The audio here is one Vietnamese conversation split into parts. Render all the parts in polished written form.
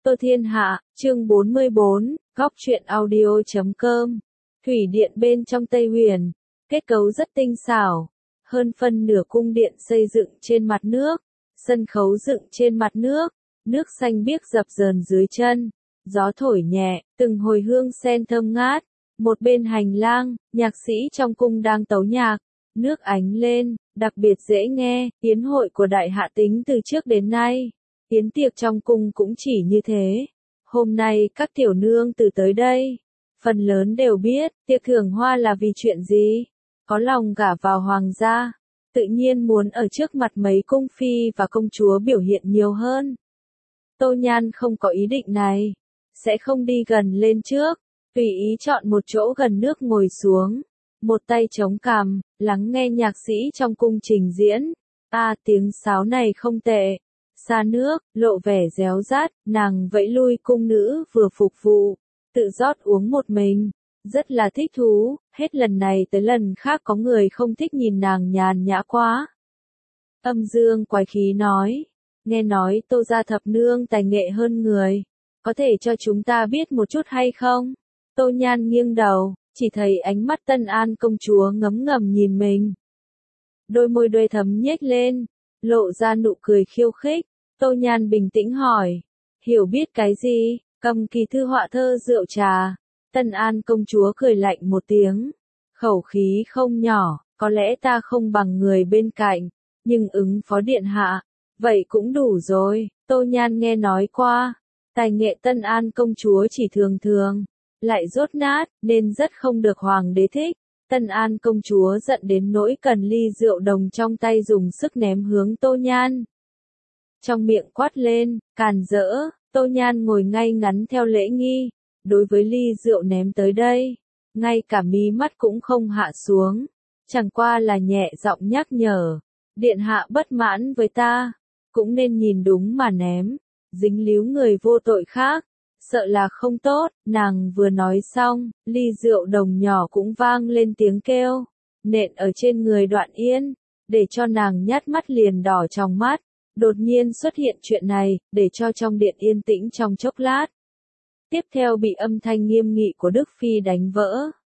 Tô Thiên Hạ, chương 44, góc truyện audio.com. Thủy điện bên trong Tây Huyền, kết cấu rất tinh xảo, hơn phân nửa cung điện xây dựng trên mặt nước, sân khấu dựng trên mặt nước xanh biếc dập dờn dưới chân, gió thổi nhẹ, từng hồi hương sen thơm ngát. Một bên hành lang, nhạc sĩ trong cung đang tấu nhạc, nước ánh lên, đặc biệt dễ nghe. Yến hội của Đại Hạ tính từ trước đến nay, yến tiệc trong cung cũng chỉ như thế. Hôm nay các tiểu nương tử tới đây, phần lớn đều biết tiệc thưởng hoa là vì chuyện gì. Có lòng gả vào hoàng gia, tự nhiên muốn ở trước mặt mấy cung phi và công chúa biểu hiện nhiều hơn. Tô Nhan không có ý định này, sẽ không đi gần lên trước, tùy ý chọn một chỗ gần nước ngồi xuống, một tay chống cằm, lắng nghe nhạc sĩ trong cung trình diễn. Tiếng sáo này không tệ. Xa nước, lộ vẻ réo rát, nàng vẫy lui cung nữ vừa phục vụ, tự rót uống một mình, rất là thích thú. Hết lần này tới lần khác có người không thích nhìn nàng nhàn nhã quá. Âm dương quái khí nói, nghe nói Tô gia thập nương tài nghệ hơn người, có thể cho chúng ta biết một chút hay không? Tô Nhan nghiêng đầu, chỉ thấy ánh mắt Tân An công chúa ngấm ngầm nhìn mình. Đôi môi đuôi thấm nhếch lên, lộ ra nụ cười khiêu khích. Tô Nhan bình tĩnh hỏi, hiểu biết cái gì? Cầm kỳ thư họa thơ rượu trà. Tân An công chúa cười lạnh một tiếng, khẩu khí không nhỏ, có lẽ ta không bằng người bên cạnh, nhưng ứng phó điện hạ, vậy cũng đủ rồi. Tô Nhan nghe nói qua, tài nghệ Tân An công chúa chỉ thường thường, lại dốt nát, nên rất không được hoàng đế thích. Tân An công chúa giận đến nỗi cần ly rượu đồng trong tay dùng sức ném hướng Tô Nhan. Trong miệng quát lên, càn rỡ. Tô Nhan ngồi ngay ngắn theo lễ nghi, đối với ly rượu ném tới đây, ngay cả mí mắt cũng không hạ xuống, chẳng qua là nhẹ giọng nhắc nhở, điện hạ bất mãn với ta, cũng nên nhìn đúng mà ném, dính líu người vô tội khác, sợ là không tốt. Nàng vừa nói xong, ly rượu đồng nhỏ cũng vang lên tiếng kêu, nện ở trên người Đoạn Yên, để cho nàng nhát mắt liền đỏ trong mắt. Đột nhiên xuất hiện chuyện này, để cho trong điện yên tĩnh trong chốc lát. Tiếp theo bị âm thanh nghiêm nghị của Đức Phi đánh vỡ.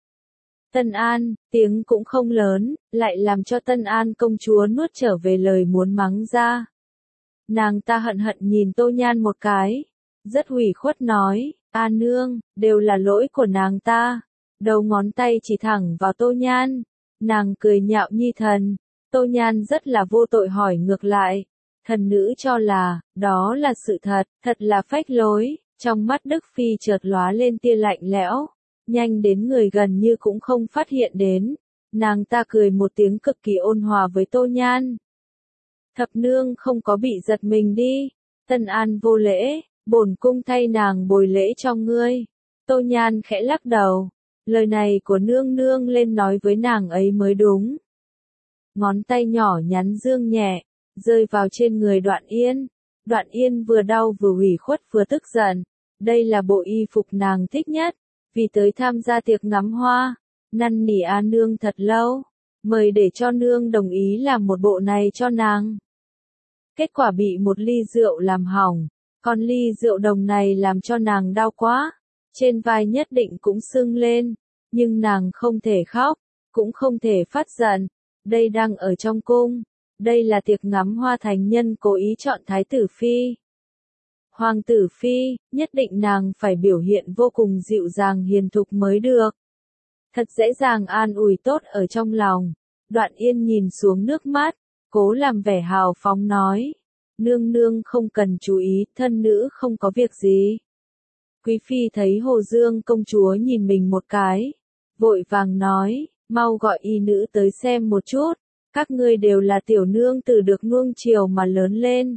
Tân An, tiếng cũng không lớn, lại làm cho Tân An công chúa nuốt trở về lời muốn mắng ra. Nàng ta hận hận nhìn Tô Nhan một cái, rất ủy khuất nói, nương, đều là lỗi của nàng ta. Đầu ngón tay chỉ thẳng vào Tô Nhan, nàng cười nhạo nhi thần. Tô Nhan rất là vô tội hỏi ngược lại. Thần nữ cho là, đó là sự thật, thật là phách lối. Trong mắt Đức Phi chợt lóa lên tia lạnh lẽo, nhanh đến người gần như cũng không phát hiện đến. Nàng ta cười một tiếng cực kỳ ôn hòa với Tô Nhan. Thập nương không có bị giật mình đi. Tân An vô lễ, bổn cung thay nàng bồi lễ cho ngươi. Tô Nhan khẽ lắc đầu, lời này của nương nương lên nói với nàng ấy mới đúng. Ngón tay nhỏ nhắn dương nhẹ, rơi vào trên người Đoạn Yên. Đoạn Yên vừa đau vừa ủy khuất vừa tức giận. Đây là bộ y phục nàng thích nhất, vì tới tham gia tiệc ngắm hoa, năn nỉ nương thật lâu, mời để cho nương đồng ý làm một bộ này cho nàng. Kết quả bị một ly rượu làm hỏng, còn ly rượu đồng này làm cho nàng đau quá, trên vai nhất định cũng sưng lên, nhưng nàng không thể khóc, cũng không thể phát giận. Đây đang ở trong cung. Đây là tiệc ngắm hoa thành nhân cố ý chọn Thái tử Phi. Hoàng tử Phi, nhất định nàng phải biểu hiện vô cùng dịu dàng hiền thục mới được. Thật dễ dàng an ủi tốt ở trong lòng. Đoạn Yên nhìn xuống nước mắt, cố làm vẻ hào phóng nói. Nương nương không cần chú ý, thân nữ không có việc gì. Quý Phi thấy Hồ Dương công chúa nhìn mình một cái, vội vàng nói, mau gọi y nữ tới xem một chút. Các ngươi đều là tiểu nương tử được nuông chiều mà lớn lên.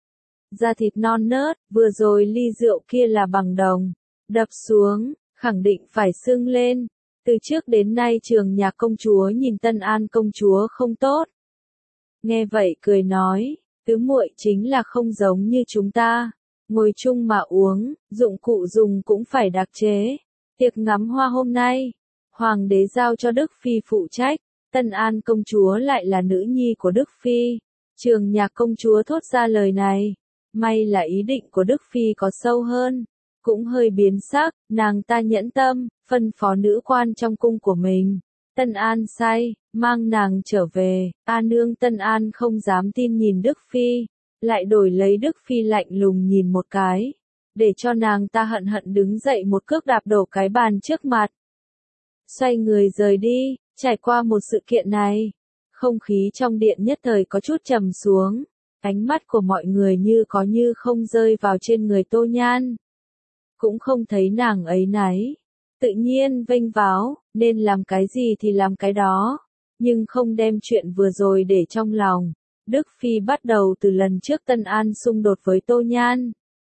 Da thịt non nớt, vừa rồi ly rượu kia là bằng đồng. Đập xuống, khẳng định phải sưng lên. Từ trước đến nay Trường Nhạc công chúa nhìn Tân An công chúa không tốt. Nghe vậy cười nói, tứ muội chính là không giống như chúng ta. Ngồi chung mà uống, dụng cụ dùng cũng phải đặc chế. Tiệc ngắm hoa hôm nay, hoàng đế giao cho Đức Phi phụ trách. Tân An công chúa lại là nữ nhi của Đức Phi. Trường Nhạc công chúa thốt ra lời này, May là ý định của Đức Phi có sâu hơn, cũng hơi biến sắc, nàng ta nhẫn tâm, phân phó nữ quan trong cung của mình. Tân An sai, mang nàng trở về, A nương Tân An không dám tin nhìn Đức Phi, lại đổi lấy Đức Phi lạnh lùng nhìn một cái, để cho nàng ta hận hận đứng dậy một cước đạp đổ cái bàn trước mặt. Xoay người rời đi, trải qua một sự kiện này, không khí trong điện nhất thời có chút trầm xuống, ánh mắt của mọi người như có như không rơi vào trên người Tô Nhan. Cũng không thấy nàng ấy náy, tự nhiên vênh váo, nên làm cái gì thì làm cái đó, nhưng không đem chuyện vừa rồi để trong lòng. Đức Phi bắt đầu từ lần trước Tân An xung đột với Tô Nhan.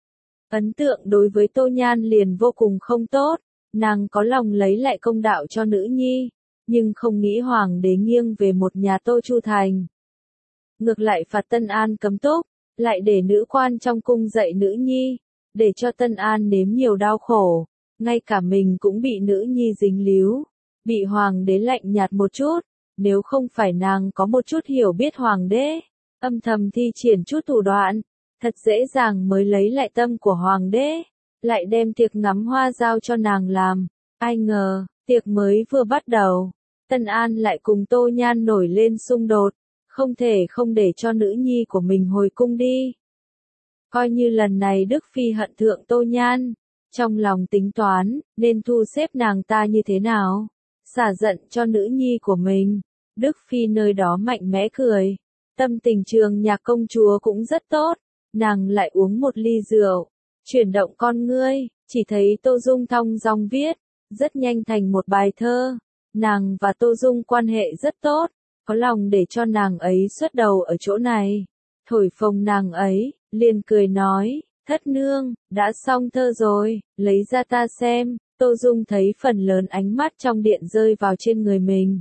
Ấn tượng đối với Tô Nhan liền vô cùng không tốt, nàng có lòng lấy lại công đạo cho nữ nhi, nhưng không nghĩ hoàng đế nghiêng về một nhà Tô Chu Thành. Ngược lại phạt Tân An cấm túc, lại để nữ quan trong cung dạy nữ nhi, để cho Tân An nếm nhiều đau khổ, ngay cả mình cũng bị nữ nhi dính líu, bị hoàng đế lạnh nhạt một chút, nếu không phải nàng có một chút hiểu biết hoàng đế, âm thầm thi triển chút thủ đoạn, thật dễ dàng mới lấy lại tâm của hoàng đế, lại đem tiệc ngắm hoa giao cho nàng làm. Ai ngờ, tiệc mới vừa bắt đầu, Tân An lại cùng Tô Nhan nổi lên xung đột, không thể không để cho nữ nhi của mình hồi cung đi. Coi như lần này Đức Phi hận thượng Tô Nhan, trong lòng tính toán, nên thu xếp nàng ta như thế nào, xả giận cho nữ nhi của mình. Đức Phi nơi đó mạnh mẽ cười, tâm tình Trường Nhạc công chúa cũng rất tốt, nàng lại uống một ly rượu, chuyển động con ngươi, chỉ thấy Tô Dung thong dong viết, rất nhanh thành một bài thơ. Nàng và Tô Dung quan hệ rất tốt, có lòng để cho nàng ấy xuất đầu ở chỗ này. Thổi phồng nàng ấy, liền cười nói, thất nương, đã xong thơ rồi, lấy ra ta xem. Tô Dung thấy phần lớn ánh mắt trong điện rơi vào trên người mình,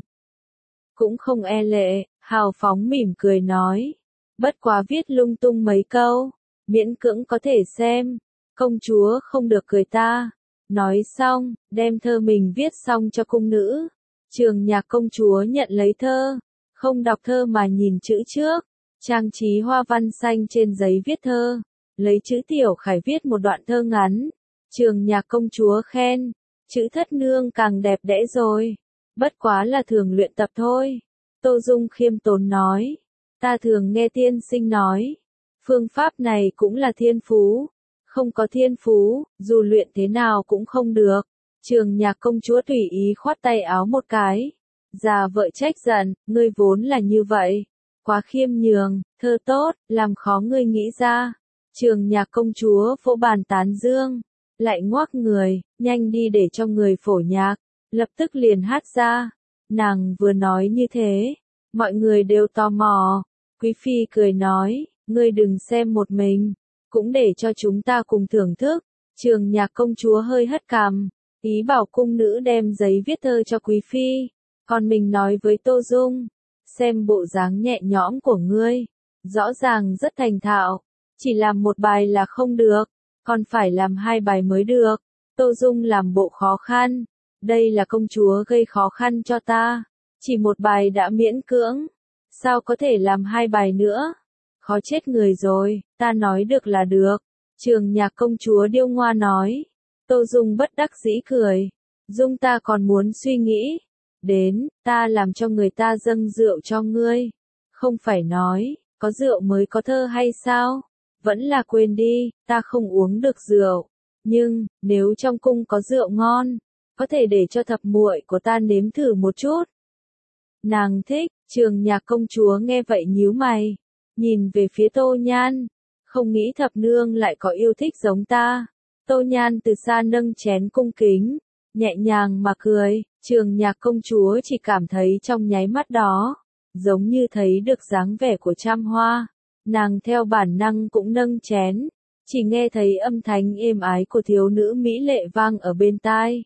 cũng không e lệ, hào phóng mỉm cười nói, bất quá viết lung tung mấy câu, miễn cưỡng có thể xem, công chúa không được cười ta. Nói xong, đem thơ mình viết xong cho cung nữ. Trường Nhạc công chúa nhận lấy thơ, không đọc thơ mà nhìn chữ trước, trang trí hoa văn xanh trên giấy viết thơ, lấy chữ tiểu khải viết một đoạn thơ ngắn. Trường Nhạc công chúa khen, chữ thất nương càng đẹp đẽ rồi, bất quá là thường luyện tập thôi. Tô Dung khiêm tốn nói, ta thường nghe tiên sinh nói, phương pháp này cũng là thiên phú, không có thiên phú, dù luyện thế nào cũng không được. Trường Nhạc công chúa tùy ý khoát tay áo một cái, già vợ trách giận, ngươi vốn là như vậy, quá khiêm nhường, thơ tốt, làm khó ngươi nghĩ ra. Trường Nhạc công chúa vỗ bàn tán dương, lại ngoác người, nhanh đi để cho người phổ nhạc, lập tức liền hát ra. Nàng vừa nói như thế, mọi người đều tò mò. Quý phi cười nói, ngươi đừng xem một mình, cũng để cho chúng ta cùng thưởng thức. Trường Nhạc công chúa hơi hất cằm, ý bảo cung nữ đem giấy viết thơ cho quý phi, còn mình nói với Tô Dung, xem bộ dáng nhẹ nhõm của ngươi, rõ ràng rất thành thạo, chỉ làm một bài là không được, còn phải làm hai bài mới được. Tô Dung làm bộ khó khăn, đây là công chúa gây khó khăn cho ta, chỉ một bài đã miễn cưỡng, sao có thể làm hai bài nữa, khó chết người rồi, ta nói được là được. Trường Nhạc công chúa điêu ngoa nói. Tô Dung bất đắc dĩ cười, Dung ta còn muốn suy nghĩ, đến, ta làm cho người ta dâng rượu cho ngươi, không phải nói, có rượu mới có thơ hay sao, vẫn là quên đi, ta không uống được rượu, nhưng, nếu trong cung có rượu ngon, có thể để cho thập muội của ta nếm thử một chút. Nàng thích. Trường Nhạc công chúa nghe vậy nhíu mày, nhìn về phía Tô Nhan, không nghĩ thập nương lại có yêu thích giống ta. Tô Nhan từ xa nâng chén cung kính, nhẹ nhàng mà cười. Trường Nhạc công chúa chỉ cảm thấy trong nháy mắt đó, giống như thấy được dáng vẻ của trăm hoa. Nàng theo bản năng cũng nâng chén, chỉ nghe thấy âm thanh êm ái của thiếu nữ mỹ lệ vang ở bên tai.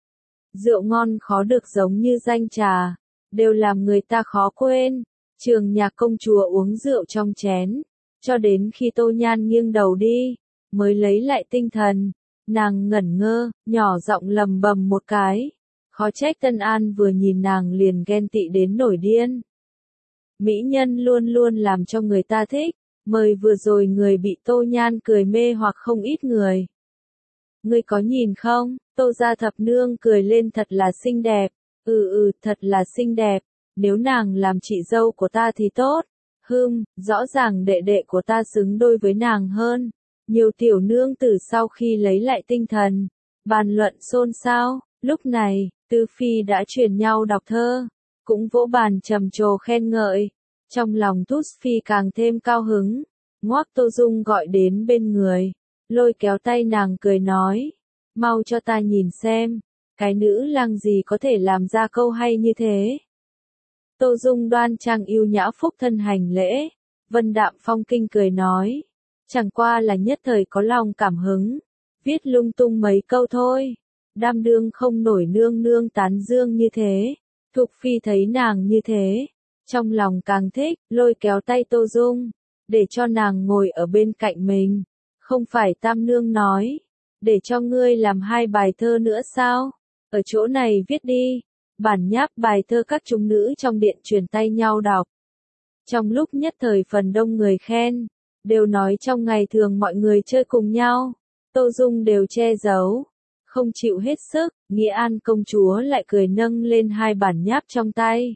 Rượu ngon khó được giống như danh trà, đều làm người ta khó quên. Trường Nhạc công chúa uống rượu trong chén, cho đến khi Tô Nhan nghiêng đầu đi, mới lấy lại tinh thần. Nàng ngẩn ngơ, nhỏ giọng lầm bầm một cái. Khó trách Tân An vừa nhìn nàng liền ghen tị đến nổi điên. Mỹ nhân luôn luôn làm cho người ta thích, Mời vừa rồi người bị Tô Nhan cười mê hoặc không ít người. Ngươi có nhìn không, Tô gia thập nương cười lên thật là xinh đẹp. Thật là xinh đẹp, nếu nàng làm chị dâu của ta thì tốt. Rõ ràng đệ đệ của ta xứng đôi với nàng hơn. Nhiều tiểu nương tử sau khi lấy lại tinh thần, bàn luận xôn xao. Lúc này, Tư Phi đã truyền nhau đọc thơ, cũng vỗ bàn trầm trồ khen ngợi. Trong lòng Tút Phi càng thêm cao hứng, ngoác Tô Dung gọi đến bên người, lôi kéo tay nàng cười nói, mau cho ta nhìn xem, cái nữ lang gì có thể làm ra câu hay như thế. Tô Dung đoan trang yêu nhã phúc thân hành lễ, vân đạm phong kinh cười nói, chẳng qua là nhất thời có lòng cảm hứng, viết lung tung mấy câu thôi, đam đương không nổi nương nương tán dương như thế. Thục Phi thấy nàng như thế, trong lòng càng thích, lôi kéo tay Tô Dung, để cho nàng ngồi ở bên cạnh mình. Không phải Tam Nương nói, để cho ngươi làm 2 bài thơ nữa sao? Ở chỗ này viết đi. Bản nháp bài thơ các chúng nữ trong điện truyền tay nhau đọc. Trong lúc nhất thời phần đông người khen, đều nói trong ngày thường mọi người chơi cùng nhau, Tô Dung đều che giấu, không chịu hết sức. Nghĩa An công chúa lại cười nâng lên 2 bản nháp trong tay.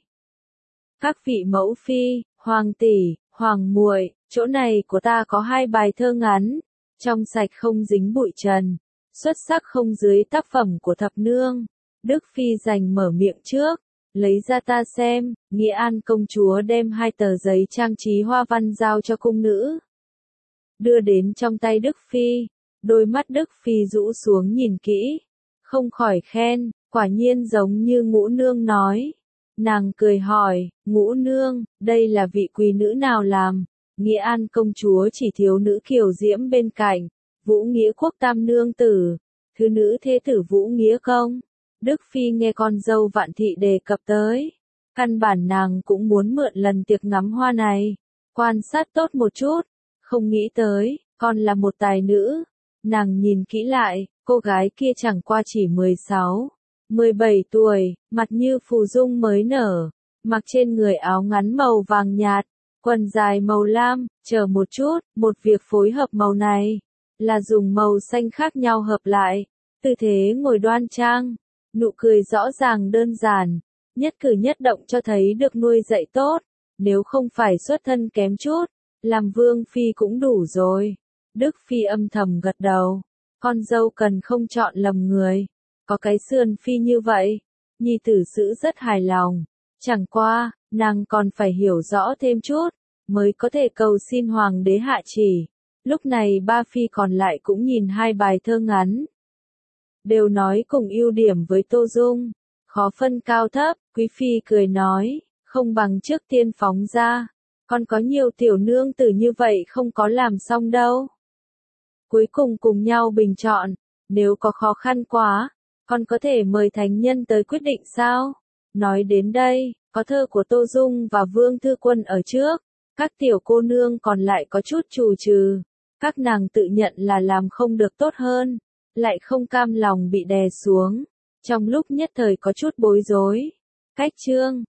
Các vị mẫu phi, hoàng tỷ, hoàng muội, chỗ này của ta có 2 bài thơ ngắn, trong sạch không dính bụi trần, xuất sắc không dưới tác phẩm của thập nương. Đức Phi giành mở miệng trước, lấy ra ta xem. Nghĩa An công chúa đem 2 tờ giấy trang trí hoa văn giao cho cung nữ, đưa đến trong tay Đức Phi. Đôi mắt Đức Phi rũ xuống nhìn kỹ, không khỏi khen, quả nhiên giống như Ngũ nương nói. Nàng cười hỏi, Ngũ nương, đây là vị quý nữ nào làm? Nghĩa An công chúa chỉ thiếu nữ kiều diễm bên cạnh, Vũ Nghĩa quốc tam nương tử, thứ nữ thế tử Vũ Nghĩa công. Đức Phi nghe con dâu Vạn Thị đề cập tới, căn bản nàng cũng muốn mượn lần tiệc ngắm hoa này, quan sát tốt một chút, không nghĩ tới, còn là một tài nữ. Nàng nhìn kỹ lại, cô gái kia chẳng qua chỉ 16, 17 tuổi, mặt như phù dung mới nở, mặc trên người áo ngắn màu vàng nhạt, quần dài màu lam. Chờ một chút, một việc phối hợp màu này, là dùng màu xanh khác nhau hợp lại, tư thế ngồi đoan trang, nụ cười rõ ràng đơn giản, nhất cử nhất động cho thấy được nuôi dạy tốt, nếu không phải xuất thân kém chút, làm vương phi cũng đủ rồi. Đức Phi âm thầm gật đầu, con dâu cần không chọn lầm người, có cái sườn phi như vậy, nhi tử giữ rất hài lòng, chẳng qua, nàng còn phải hiểu rõ thêm chút, mới có thể cầu xin hoàng đế hạ chỉ. Lúc này 3 phi còn lại cũng nhìn 2 bài thơ ngắn, đều nói cùng ưu điểm với Tô Dung, khó phân cao thấp. Quý Phi cười nói, không bằng trước tiên phóng ra, còn có nhiều tiểu nương tử như vậy không có làm xong đâu. Cuối cùng cùng nhau bình chọn, nếu có khó khăn quá, còn có thể mời thánh nhân tới quyết định sao? Nói đến đây, có thơ của Tô Dung và Vương Thư Quân ở trước, các tiểu cô nương còn lại có chút chù trừ, các nàng tự nhận là làm không được tốt hơn, lại không cam lòng bị đè xuống, trong lúc nhất thời có chút bối rối. Cách chương